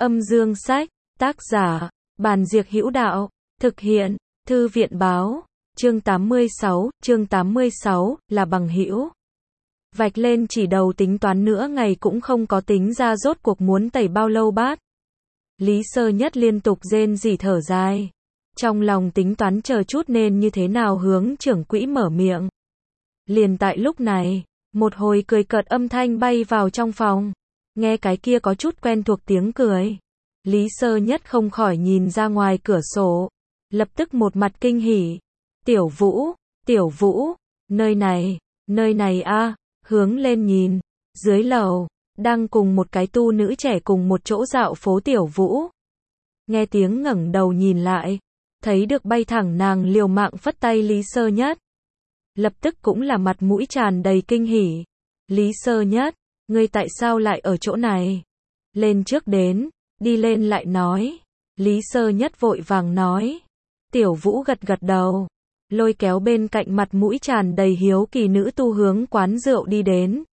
Âm dương sách, tác giả, Bàn Diệc Hữu Đạo, thực hiện, Thư viện báo, chương 86, là bằng hữu. Vạch lên chỉ đầu tính toán nữa ngày cũng không có tính ra rốt cuộc muốn tẩy bao lâu bát. Lý Sơ Nhất liên tục rên rỉ thở dài. Trong lòng tính toán chờ chút nên như thế nào hướng trưởng quỹ mở miệng. Liền tại lúc này, một hồi cười cợt âm thanh bay vào trong phòng. Nghe cái kia có chút quen thuộc tiếng cười. Lý Sơ Nhất không khỏi nhìn ra ngoài cửa sổ. Lập tức một mặt kinh hỉ. Tiểu Vũ, nơi này a, hướng lên nhìn. Dưới lầu, đang cùng một cái tu nữ trẻ cùng một chỗ dạo phố Tiểu Vũ. Nghe tiếng ngẩng đầu nhìn lại. Thấy được bay thẳng nàng liều mạng phất tay Lý Sơ Nhất. Lập tức cũng là mặt mũi tràn đầy kinh hỉ. Lý Sơ Nhất, ngươi tại sao lại ở chỗ này? Lên trước đến, đi lên lại nói. Lý Sơ Nhất vội vàng nói. Tiểu Vũ gật gật đầu. Lôi kéo bên cạnh mặt mũi tràn đầy hiếu kỳ nữ tu hướng quán rượu đi đến.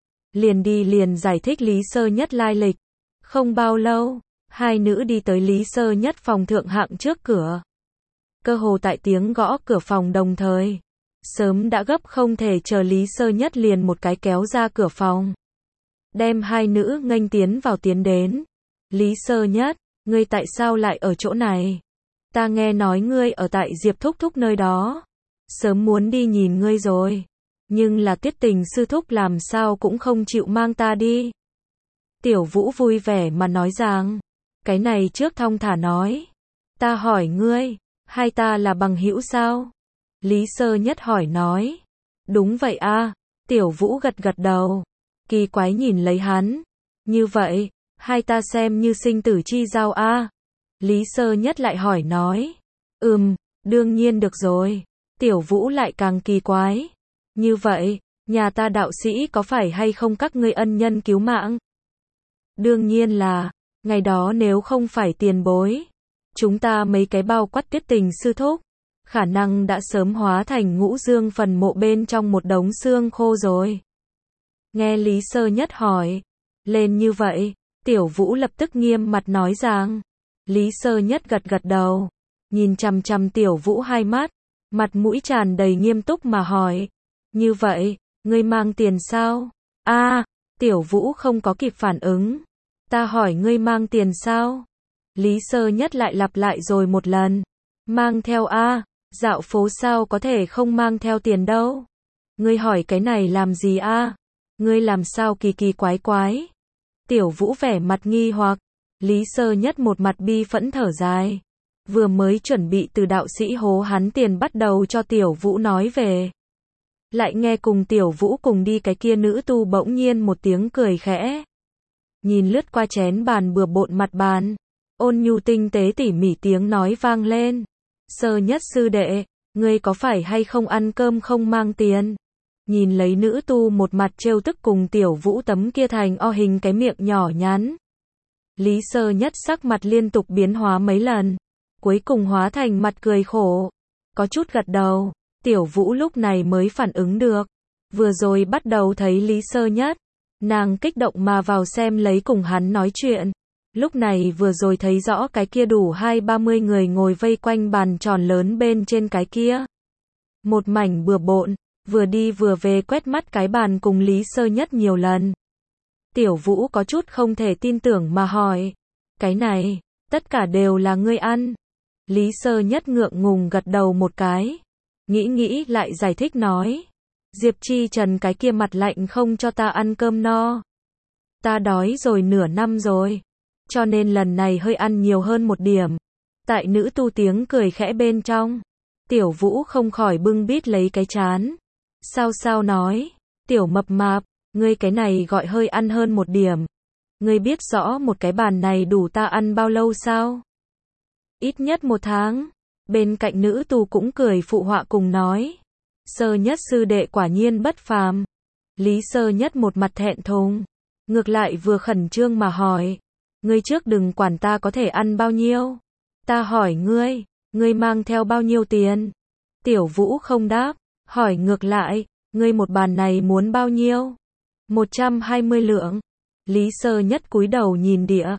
Liền giải thích Lý Sơ Nhất lai lịch. Không bao lâu, hai nữ đi tới Lý Sơ Nhất phòng thượng hạng trước cửa. Cơ hồ tại tiếng gõ cửa phòng đồng thời. Sớm đã gấp không thể chờ Lý Sơ Nhất liền một cái kéo ra cửa phòng. Đem hai nữ nghênh tiến vào tiến đến. Lý Sơ Nhất, ngươi tại sao lại ở chỗ này? Ta nghe nói ngươi ở tại Diệp Thúc Thúc nơi đó. Sớm muốn đi nhìn ngươi rồi. Nhưng là Tiết Tình sư thúc làm sao cũng không chịu mang ta đi. Tiểu Vũ vui vẻ mà nói rằng. Cái này trước thong thả nói. Ta hỏi ngươi, hai ta là bằng hữu sao? Lý Sơ Nhất hỏi nói. Đúng vậy a. Tiểu Vũ gật gật đầu. Kỳ quái nhìn lấy hắn. Như vậy, hai ta xem như sinh tử chi giao a. Lý Sơ Nhất lại hỏi nói. Đương nhiên được rồi. Tiểu Vũ lại càng kỳ quái. Như vậy, nhà ta đạo sĩ có phải hay không các ngươi ân nhân cứu mạng? Đương nhiên là, ngày đó nếu không phải tiền bối. Chúng ta mấy cái bao quát Tiết Tình sư thúc. Khả năng đã sớm hóa thành ngũ dương phần mộ bên trong một đống xương khô rồi. Nghe Lý Sơ Nhất hỏi. Lên như vậy, Tiểu Vũ lập tức nghiêm mặt nói rằng. Lý Sơ Nhất gật gật đầu. Nhìn chằm chằm Tiểu Vũ hai mắt. Mặt mũi tràn đầy nghiêm túc mà hỏi. Như vậy, ngươi mang tiền sao? Tiểu Vũ không có kịp phản ứng. Ta hỏi ngươi mang tiền sao? Lý Sơ Nhất lại lặp lại rồi một lần. Mang theo dạo phố sao có thể không mang theo tiền đâu? Ngươi hỏi cái này làm gì Ngươi làm sao kỳ kỳ quái quái? Tiểu Vũ vẻ mặt nghi hoặc. Lý Sơ Nhất một mặt bi phẫn thở dài. Vừa mới chuẩn bị từ đạo sĩ hố hắn tiền bắt đầu cho Tiểu Vũ nói về. Lại nghe cùng Tiểu Vũ cùng đi cái kia nữ tu bỗng nhiên một tiếng cười khẽ. Nhìn lướt qua chén bàn bừa bộn mặt bàn. Ôn nhu tinh tế tỉ mỉ tiếng nói vang lên. Sơ Nhất sư đệ, ngươi có phải hay không ăn cơm không mang tiền? Nhìn lấy nữ tu một mặt trêu tức cùng Tiểu Vũ tấm kia thành o hình cái miệng nhỏ nhắn. Lý Sơ Nhất sắc mặt liên tục biến hóa mấy lần. Cuối cùng hóa thành mặt cười khổ. Có chút gật đầu. Tiểu Vũ lúc này mới phản ứng được. Vừa rồi bắt đầu thấy Lý Sơ Nhất. Nàng kích động mà vào xem lấy cùng hắn nói chuyện. Lúc này vừa rồi thấy rõ cái kia đủ 20-30 người ngồi vây quanh bàn tròn lớn bên trên cái kia. Một mảnh bừa bộn, vừa đi vừa về quét mắt cái bàn cùng Lý Sơ Nhất nhiều lần. Tiểu Vũ có chút không thể tin tưởng mà hỏi. Cái này, tất cả đều là ngươi ăn. Lý Sơ Nhất ngượng ngùng gật đầu một cái. Nghĩ lại giải thích nói. Diệp Chi Trần cái kia mặt lạnh không cho ta ăn cơm no. Ta đói rồi nửa năm rồi. Cho nên lần này hơi ăn nhiều hơn một điểm. Tại nữ tu tiếng cười khẽ bên trong. Tiểu Vũ không khỏi bưng bít lấy cái trán. Sao nói. Tiểu mập mạp, ngươi cái này gọi hơi ăn hơn một điểm. Ngươi biết rõ một cái bàn này đủ ta ăn bao lâu sao? Ít nhất 1 tháng. Bên cạnh nữ tu cũng cười phụ họa cùng nói. Sơ Nhất sư đệ quả nhiên bất phàm. Lý Sơ Nhất một mặt thẹn thùng. Ngược lại vừa khẩn trương mà hỏi. Ngươi trước đừng quản ta có thể ăn bao nhiêu. Ta hỏi ngươi mang theo bao nhiêu tiền? Tiểu Vũ không đáp. Hỏi ngược lại, ngươi một bàn này muốn bao nhiêu? 120 lượng. Lý Sơ Nhất cúi đầu nhìn địa.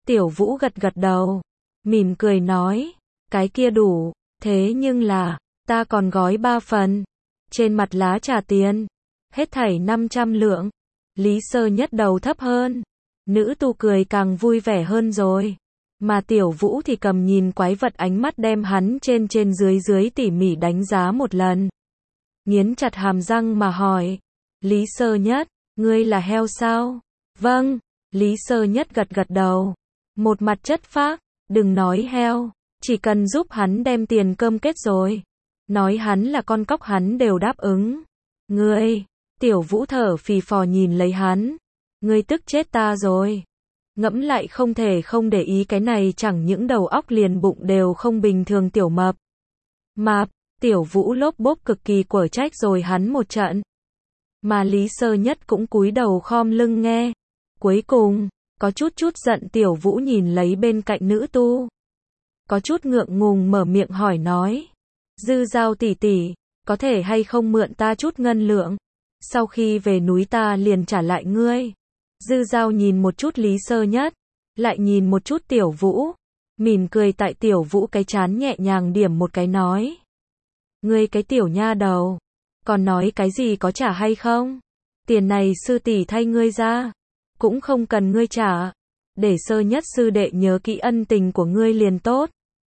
Tiểu Vũ gật gật đầu, mỉm cười nói, cái kia đủ, thế nhưng là, ta còn gói 3 phần. Trên mặt lá trả tiền, hết thảy 500 lượng. Lý Sơ Nhất đầu thấp hơn, nữ tu cười càng vui vẻ hơn rồi. Mà Tiểu Vũ thì cầm nhìn quái vật ánh mắt đem hắn trên dưới dưới tỉ mỉ đánh giá một lần. Nghiến chặt hàm răng mà hỏi, Lý Sơ Nhất, ngươi là heo sao? Vâng, Lý Sơ Nhất gật gật đầu, một mặt chất phác, đừng nói heo, chỉ cần giúp hắn đem tiền cơm kết rồi. Nói hắn là con cóc hắn đều đáp ứng. Ngươi, Tiểu Vũ thở phì phò nhìn lấy hắn, ngươi tức chết ta rồi. Ngẫm lại không thể không để ý cái này chẳng những đầu óc liền bụng đều không bình thường tiểu mập. Mạp, Tiểu Vũ lốp bốp cực kỳ quở trách rồi hắn một trận. Mà Lý Sơ Nhất cũng cúi đầu khom lưng nghe. Cuối cùng, có chút giận Tiểu Vũ nhìn lấy bên cạnh nữ tu. Có chút ngượng ngùng mở miệng hỏi nói. Dư Giao tỷ tỷ, có thể hay không mượn ta chút ngân lượng? Sau khi về núi ta liền trả lại ngươi. Dư Giao nhìn một chút Lý Sơ Nhất, lại nhìn một chút Tiểu Vũ, mỉm cười tại Tiểu Vũ cái trán nhẹ nhàng điểm một cái nói. Ngươi cái tiểu nha đầu, còn nói cái gì có trả hay không? Tiền này sư tỷ thay ngươi ra, cũng không cần ngươi trả, để Sơ Nhất sư đệ nhớ kỹ ân tình của ngươi liền tốt.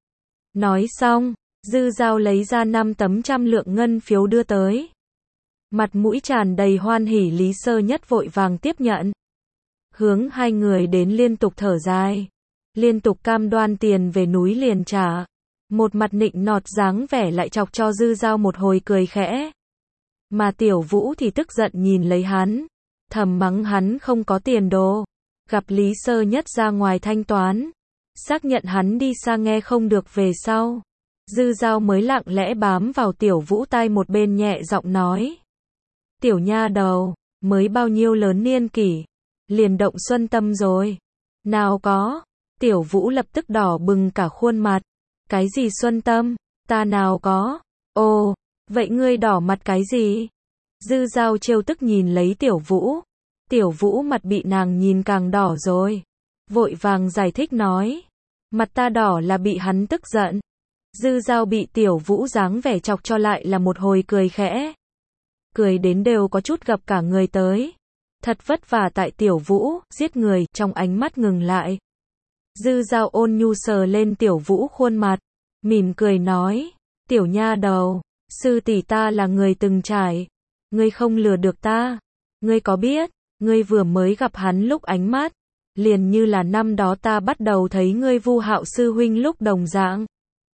Nói xong, Dư Giao lấy ra 5 tấm 100 lượng ngân phiếu đưa tới. Mặt mũi tràn đầy hoan hỉ Lý Sơ Nhất vội vàng tiếp nhận. Hướng hai người đến liên tục thở dài, liên tục cam đoan tiền về núi liền trả. Một mặt nịnh nọt dáng vẻ lại chọc cho Dư Giao một hồi cười khẽ. Mà Tiểu Vũ thì tức giận nhìn lấy hắn, thầm mắng hắn không có tiền đồ. Gặp Lý Sơ Nhất ra ngoài thanh toán, xác nhận hắn đi xa nghe không được về sau. Dư Giao mới lặng lẽ bám vào Tiểu Vũ tai một bên nhẹ giọng nói. Tiểu nha đầu, mới bao nhiêu lớn niên kỷ, liền động xuân tâm rồi. Nào có, Tiểu Vũ lập tức đỏ bừng cả khuôn mặt. Cái gì xuân tâm, ta nào có. Ồ, vậy ngươi đỏ mặt cái gì? Dư Giao trêu tức nhìn lấy Tiểu Vũ. Tiểu Vũ mặt bị nàng nhìn càng đỏ rồi. Vội vàng giải thích nói. Mặt ta đỏ là bị hắn tức giận. Dư Giao bị Tiểu Vũ dáng vẻ chọc cho lại là một hồi cười khẽ. Cười đến đều có chút gặp cả người tới. Thật vất vả tại Tiểu Vũ, giết người, trong ánh mắt ngừng lại. Dư Giao ôn nhu sờ lên Tiểu Vũ khuôn mặt, mỉm cười nói, tiểu nha đầu, sư tỷ ta là người từng trải, ngươi không lừa được ta, ngươi có biết, ngươi vừa mới gặp hắn lúc ánh mắt, liền như là năm đó ta bắt đầu thấy ngươi Vu Hạo sư huynh lúc đồng dạng.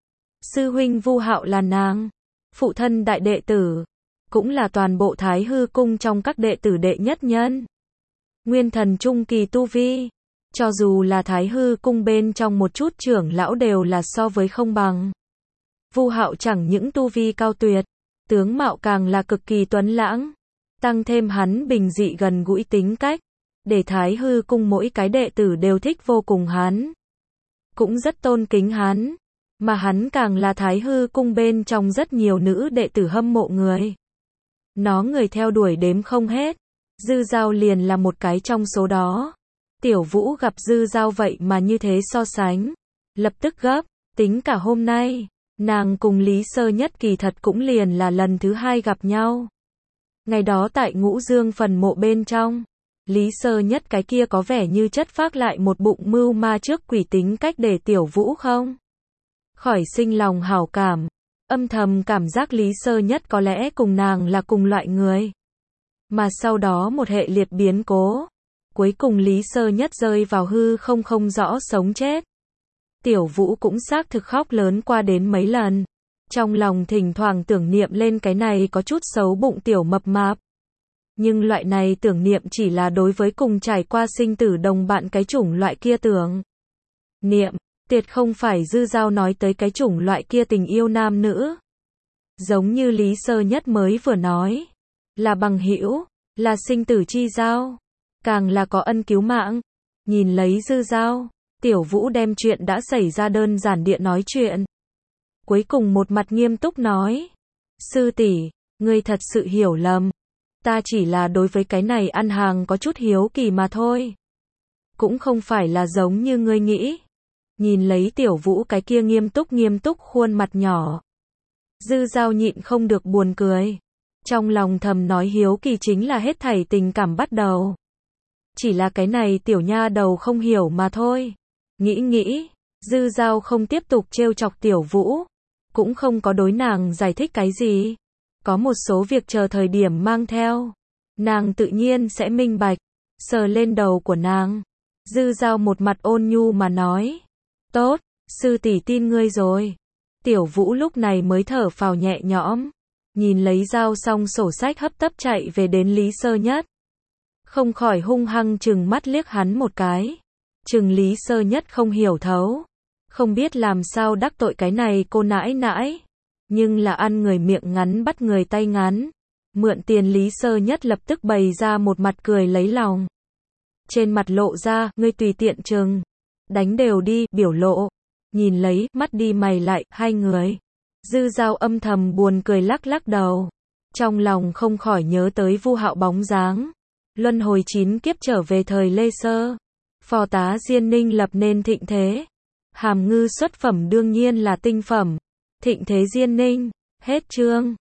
Sư huynh Vu Hạo là nàng, phụ thân đại đệ tử, cũng là toàn bộ Thái Hư cung trong các đệ tử đệ nhất nhân. Nguyên thần trung kỳ tu vi. Cho dù là Thái Hư cung bên trong một chút trưởng lão đều là so với không bằng. Vu Hạo chẳng những tu vi cao tuyệt, tướng mạo càng là cực kỳ tuấn lãng, tăng thêm hắn bình dị gần gũi tính cách, để Thái Hư cung mỗi cái đệ tử đều thích vô cùng hắn, cũng rất tôn kính hắn, mà hắn càng là Thái Hư cung bên trong rất nhiều nữ đệ tử hâm mộ người. Nó người theo đuổi đếm không hết, Dư Giao liền là một cái trong số đó. Tiểu Vũ gặp Dư Giao vậy mà như thế so sánh, lập tức gấp, tính cả hôm nay, nàng cùng Lý Sơ Nhất kỳ thật cũng liền là lần thứ 2 gặp nhau. Ngày đó tại Ngũ Dương phần mộ bên trong, Lý Sơ Nhất cái kia có vẻ như chất phác lại một bụng mưu ma trước quỷ tính cách để Tiểu Vũ không khỏi sinh lòng hảo cảm, âm thầm cảm giác Lý Sơ Nhất có lẽ cùng nàng là cùng loại người. Mà sau đó một hệ liệt biến cố, cuối cùng Lý Sơ Nhất rơi vào hư không rõ sống chết. Tiểu Vũ cũng xác thực khóc lớn qua đến mấy lần, trong lòng thỉnh thoảng tưởng niệm lên cái này có chút xấu bụng tiểu mập mạp. Nhưng loại này tưởng niệm chỉ là đối với cùng trải qua sinh tử đồng bạn cái chủng loại kia tưởng niệm, tuyệt không phải Dư Giao nói tới cái chủng loại kia tình yêu nam nữ. Giống như Lý Sơ Nhất mới vừa nói, là bằng hữu, là sinh tử chi giao, càng là có ân cứu mạng. Nhìn lấy Dư Giao, Tiểu Vũ đem chuyện đã xảy ra đơn giản địa nói chuyện. Cuối cùng một mặt nghiêm túc nói, sư tỷ, ngươi thật sự hiểu lầm, ta chỉ là đối với cái này ăn hàng có chút hiếu kỳ mà thôi. cũng không phải là giống như ngươi nghĩ. Nhìn lấy Tiểu Vũ cái kia nghiêm túc khuôn mặt nhỏ. Dư Dao nhịn không được buồn cười. Trong lòng thầm nói hiếu kỳ chính là hết thảy tình cảm bắt đầu. Chỉ là cái này tiểu nha đầu không hiểu mà thôi. Nghĩ, Dư Dao không tiếp tục trêu chọc Tiểu Vũ. Cũng không có đối nàng giải thích cái gì. Có một số việc chờ thời điểm mang theo. Nàng tự nhiên sẽ minh bạch. Sờ lên đầu của nàng. Dư Dao một mặt ôn nhu mà nói. Tốt, sư tỷ tin ngươi rồi. Tiểu Vũ lúc này mới thở phào nhẹ nhõm. Nhìn lấy giao xong sổ sách hấp tấp chạy về đến Lý Sơ Nhất. Không khỏi hung hăng chừng mắt liếc hắn một cái. Chừng Lý Sơ Nhất không hiểu thấu. Không biết làm sao đắc tội cái này cô nãi nãi. Nhưng là ăn người miệng ngắn bắt người tay ngắn. Mượn tiền Lý Sơ Nhất lập tức bày ra một mặt cười lấy lòng. Trên mặt lộ ra, ngươi tùy tiện chừng. Đánh đều đi, biểu lộ. Nhìn lấy, mắt đi mày lại, hai người. Dư Dao âm thầm buồn cười lắc đầu. Trong lòng không khỏi nhớ tới Vu Hạo bóng dáng. Luân hồi 9 kiếp trở về thời Lê Sơ. Phò tá Diên Ninh lập nên thịnh thế. Hàm Ngư xuất phẩm đương nhiên là tinh phẩm. Thịnh thế Diên Ninh. Hết chương.